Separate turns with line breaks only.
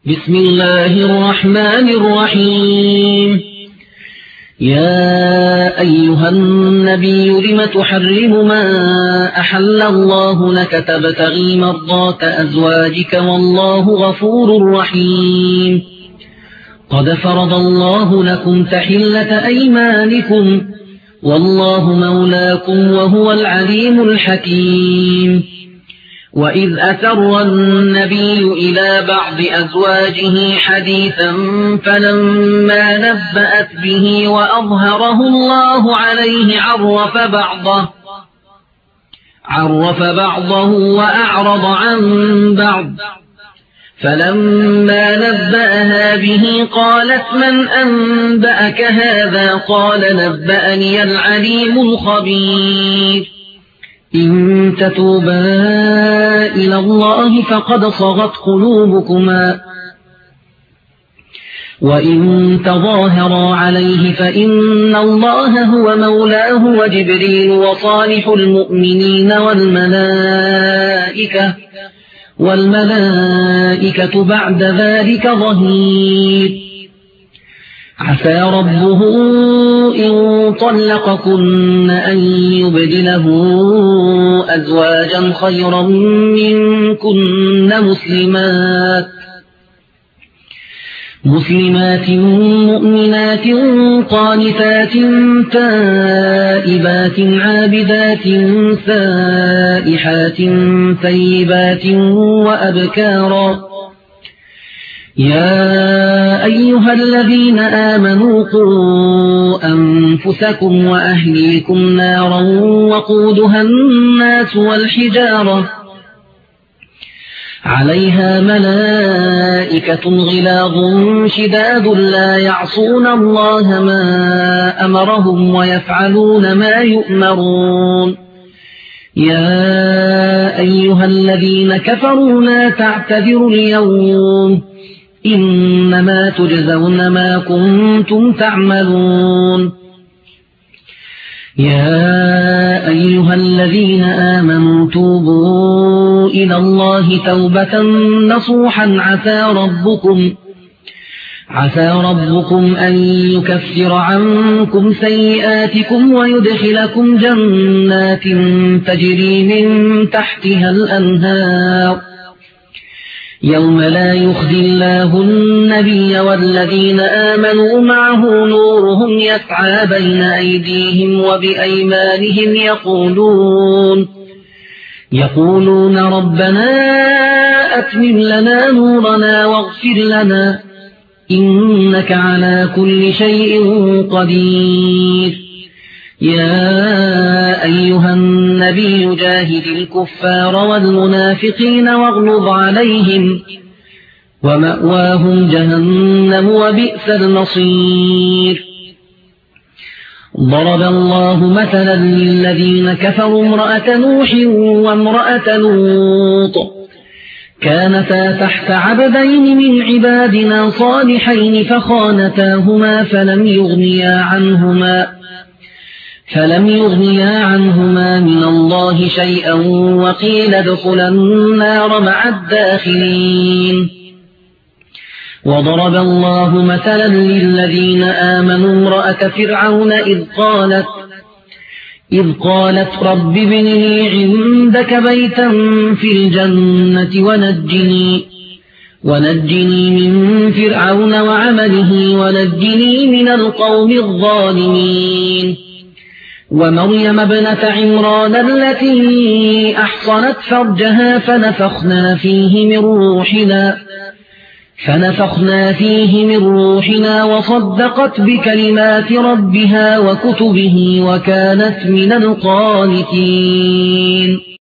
بسم الله الرحمن الرحيم. يا أيها النبي لم تحرم ما أحل الله لك تبتغي مرضات أزواجك والله غفور رحيم. قد فرض الله لكم تحلة أيمانكم والله مولاكم وهو العليم الحكيم. وإذ أسر النبي إلى بعض أزواجه حديثا فلما نبأت به وأظهره الله عليه عرف بعضه وأعرض عن بعض. فلما نبأها به قالت من أنبأك هذا؟ قال نبأني العليم الخبير. إن تتوبا إلى الله فقد صغت قلوبكما وإن تظاهرا عليه فإن الله هو مولاه وجبريل وصالح المؤمنين والملائكة بعد ذلك ظهير. عسى ربه إن طلقكن أن يبدله أزواجا خيرا منكن مسلمات مؤمنات قانتات تائبات عابدات سائحات ثيبات وأبكارا. يا أيها الذين آمنوا قوا أنفسكم وأهليكم نارا وقودها الناس والحجارة عليها ملائكة غلاظ شداد لا يعصون الله ما أمرهم ويفعلون ما يؤمرون. يا أيها الذين كفروا لا تعتذروا اليوم إنما تجزون ما كنتم تعملون. يا أيها الذين آمنوا توبوا إلى الله توبة نصوحا عسى ربكم أن يكفر عنكم سيئاتكم ويدخلكم جنات تجري من تحتها الأنهار يوم لا يخزي الله النبي والذين آمنوا معه نورهم يسعى بين أيديهم وبأيمانهم يقولون ربنا أتمم لنا نورنا واغفر لنا إنك على كل شيء قدير. يا أيها النبي جاهد الكفار والمنافقين واغلظ عليهم ومأواهم جهنم وبئس المصير. ضرب الله مثلا للذين كفروا امرأة نوح وامرأة لوط كانتا تحت عبدين من عبادنا صالحين فخانتاهما فلم يغنيا عنهما من الله شيئا وقيل ادخلا النار مع الداخلين. وضرب الله مثلا للذين آمنوا امرأة فرعون إذ قالت رب ابن لي عندك بيتا في الجنة ونجني من فرعون وعمله ونجني من القوم الظالمين. ومريم ابنة عمران التي أحصنت فرجها فنفخنا فيه من روحنا وصدقت بكلمات ربها وكتبه وكانت من القانتين.